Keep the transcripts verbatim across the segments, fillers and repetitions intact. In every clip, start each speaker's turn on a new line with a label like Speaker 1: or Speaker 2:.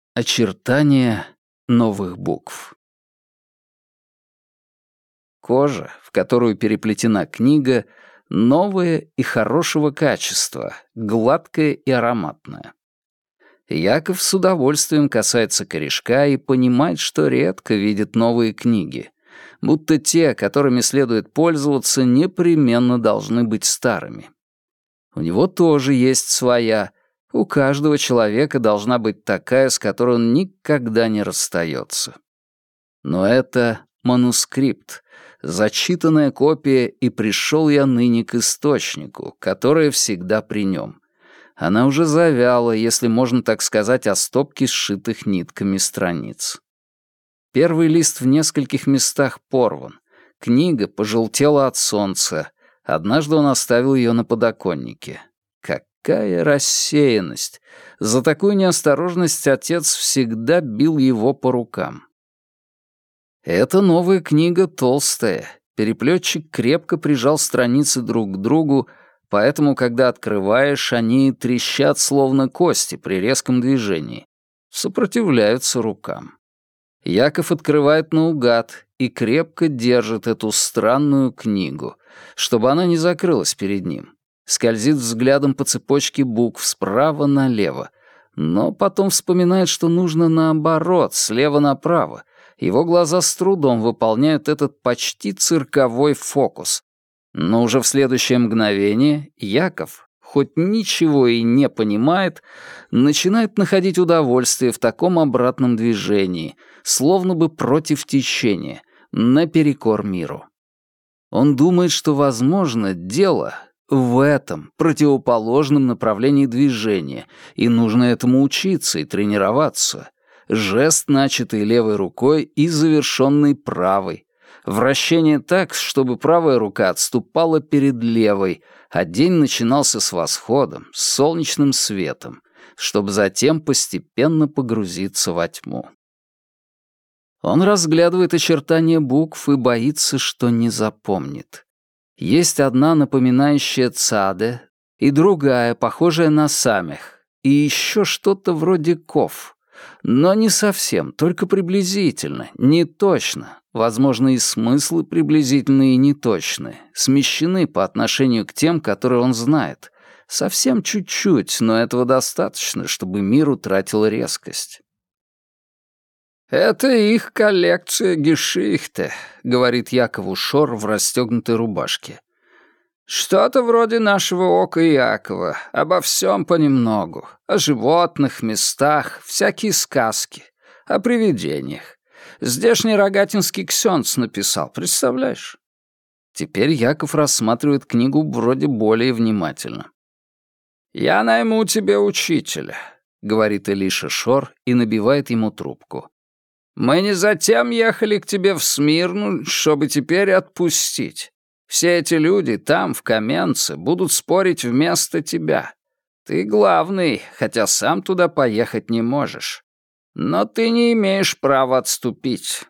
Speaker 1: Очертания новых букв. Кожа, в которую переплетена книга, новая и хорошего качества, гладкая и ароматная. Яков с удовольствием касается корешка и понимает, что редко видит новые книги, будто те, которыми следует пользоваться, непременно должны быть старыми. У него тоже есть своя. У каждого человека должна быть такая, с которой он никогда не расстается. Но это манускрипт, зачитанная копия, и пришел я ныне к источнику, которая всегда при нем. Она уже завяла, если можно так сказать, о стопке сшитых нитками страниц. Первый лист в нескольких местах порван. Книга пожелтела от солнца. Однажды он оставил ее на подоконнике. Какая рассеянность! За такую неосторожность отец всегда бил его по рукам. Эта новая книга толстая. Переплетчик крепко прижал страницы друг к другу, поэтому, когда открываешь, они трещат, словно кости при резком движении. Сопротивляются рукам. Яков открывает наугад и крепко держит эту странную книгу, чтобы она не закрылась перед ним. Скользит взглядом по цепочке букв справа налево, но потом вспоминает, что нужно наоборот, слева направо. Его глаза с трудом выполняют этот почти цирковой фокус. Но уже в следующее мгновение Яков, хоть ничего и не понимает, начинает находить удовольствие в таком обратном движении, словно бы против течения, наперекор миру. Он думает, что, возможно, дело в этом противоположном направлении движения, и нужно этому учиться и тренироваться. Жест, начатый левой рукой и завершенный правой. Вращение так, чтобы правая рука отступала перед левой, а день начинался с восходом, с солнечным светом, чтобы затем постепенно погрузиться во тьму. Он разглядывает очертания букв и боится, что не запомнит. Есть одна, напоминающая цаде, и другая, похожая на самех, и еще что-то вроде ков. Но не совсем, только приблизительно, не точно. Возможно, и смыслы приблизительные и неточные, смещены по отношению к тем, которые он знает. Совсем чуть-чуть, но этого достаточно, чтобы мир утратил резкость. «Это их коллекция Гешихте», — говорит Якову Шор в расстегнутой рубашке. «Что-то вроде нашего ока Якова, обо всем понемногу, о животных, местах, всякие сказки, о привидениях. Здешний рогатинский ксёндз написал, представляешь?» Теперь Яков рассматривает книгу вроде более внимательно. «Я найму тебе учителя», — говорит Элиша Шор и набивает ему трубку. «Мы не затем ехали к тебе в Смирну, чтобы теперь отпустить. Все эти люди там, в Каменце, будут спорить вместо тебя. Ты главный, хотя сам туда поехать не можешь. Но ты не имеешь права отступить».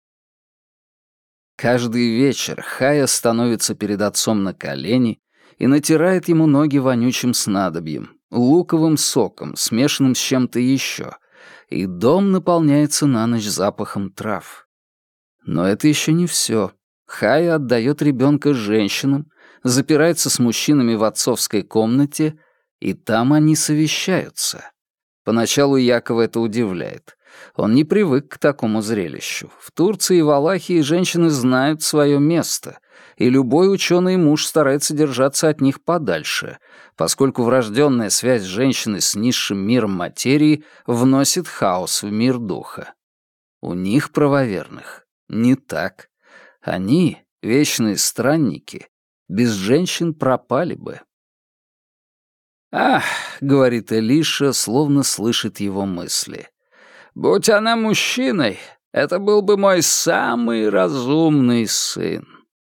Speaker 1: Каждый вечер Хая становится перед отцом на колени и натирает ему ноги вонючим снадобьем, луковым соком, смешанным с чем-то еще, и дом наполняется на ночь запахом трав. Но это еще не все. Хая отдает ребенка женщинам, запирается с мужчинами в отцовской комнате, и там они совещаются. Поначалу Якова это удивляет. Он не привык к такому зрелищу. В Турции и Валахии женщины знают свое место, и любой ученый муж старается держаться от них подальше, поскольку врожденная связь женщины с низшим миром материи вносит хаос в мир духа. У них, правоверных, не так. Они, вечные странники, без женщин пропали бы. «Ах», — говорит Элиша, словно слышит его мысли, «будь она мужчиной, это был бы мой самый разумный сын».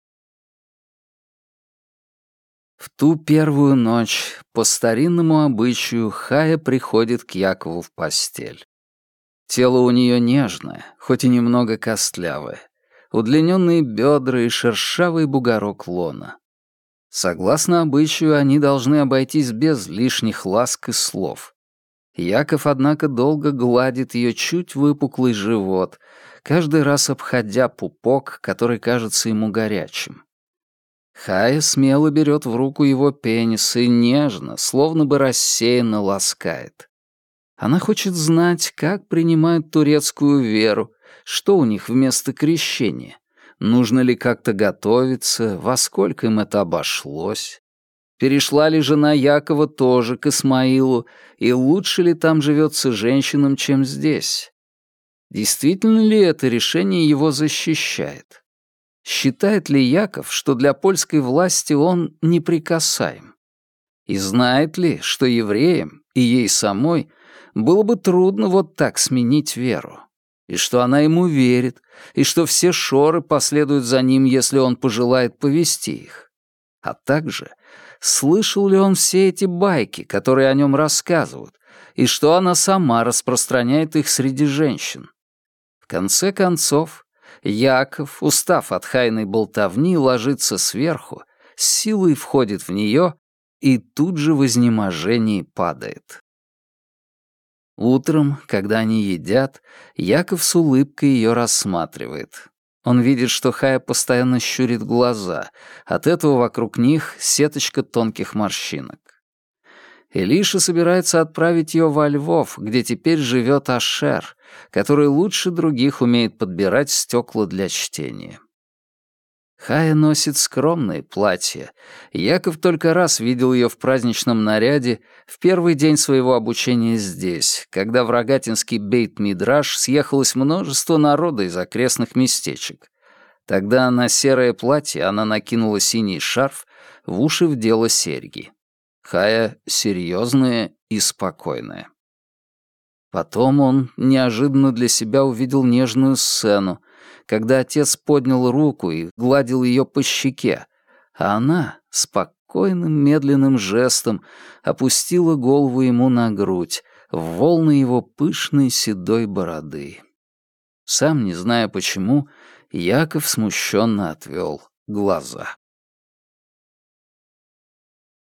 Speaker 1: В ту первую ночь, по старинному обычаю, Хая приходит к Якову в постель. Тело у нее нежное, хоть и немного костлявое, удлиненные бедра и шершавый бугорок лона. Согласно обычаю, они должны обойтись без лишних ласк и слов. Яков, однако, долго гладит ее чуть выпуклый живот, каждый раз обходя пупок, который кажется ему горячим. Хая смело берет в руку его пенис и нежно, словно бы рассеянно ласкает. Она хочет знать, как принимают турецкую веру, что у них вместо крещения, нужно ли как-то готовиться, во сколько им это обошлось. Перешла ли жена Якова тоже к Исмаилу, и лучше ли там живется женщинам, чем здесь? Действительно ли это решение его защищает? Считает ли Яков, что для польской власти он неприкасаем? И знает ли, что евреям и ей самой было бы трудно вот так сменить веру? И что она ему верит, и что все шоры последуют за ним, если он пожелает повести их? А также, слышал ли он все эти байки, которые о нем рассказывают, и что она сама распространяет их среди женщин? В конце концов, Яков, устав от Хайной болтовни, ложится сверху, с силой входит в нее и тут же в изнеможении падает. Утром, когда они едят, Яков с улыбкой ее рассматривает. Он видит, что Хая постоянно щурит глаза, от этого вокруг них сеточка тонких морщинок. Элиша собирается отправить ее во Львов, где теперь живет Ашер, который лучше других умеет подбирать стекла для чтения. Хая носит скромные платья. Яков только раз видел ее в праздничном наряде в первый день своего обучения здесь, когда в Рогатинский бейт-мидраш съехалось множество народа из окрестных местечек. Тогда на серое платье она накинула синий шарф, в уши вдела серьги. Хая серьезная и спокойная. Потом он неожиданно для себя увидел нежную сцену, когда отец поднял руку и гладил ее по щеке, а она спокойным медленным жестом опустила голову ему на грудь, в волны его пышной седой бороды. Сам не зная почему, Яков смущенно отвел глаза.